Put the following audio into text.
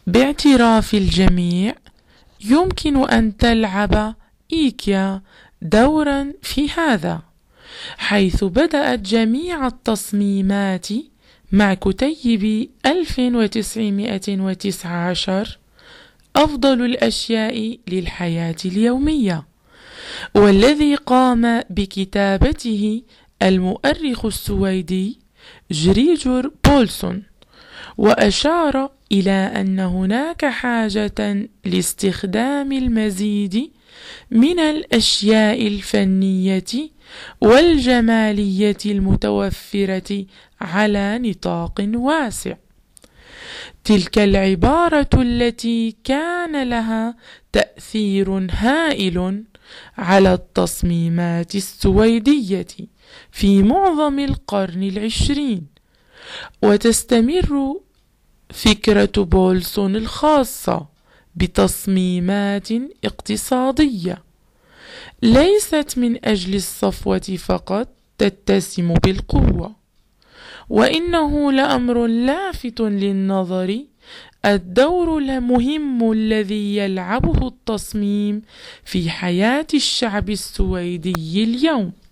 باعتراف الجميع، يمكن أن تلعب إيكيا دورا في هذا، حيث بدأت جميع التصميمات مع كتيب 1919 أفضل الأشياء للحياة اليومية، والذي قام بكتابته المؤرخ السويدي جريجور بولسون، وأشار إلى أن هناك حاجة لاستخدام المزيد من الأشياء الفنية والجمالية المتوفرة على نطاق واسع. تلك العبارة التي كان لها تأثير هائل على التصميمات السويدية في معظم القرن العشرين، وتستمر فكرة بولسون الخاصة بتصميمات اقتصادية ليست من أجل الصفوة فقط تتسم بالقوة، وإنه لأمر لافت للنظر الدور المهم الذي يلعبه التصميم في حياة الشعب السويدي اليوم.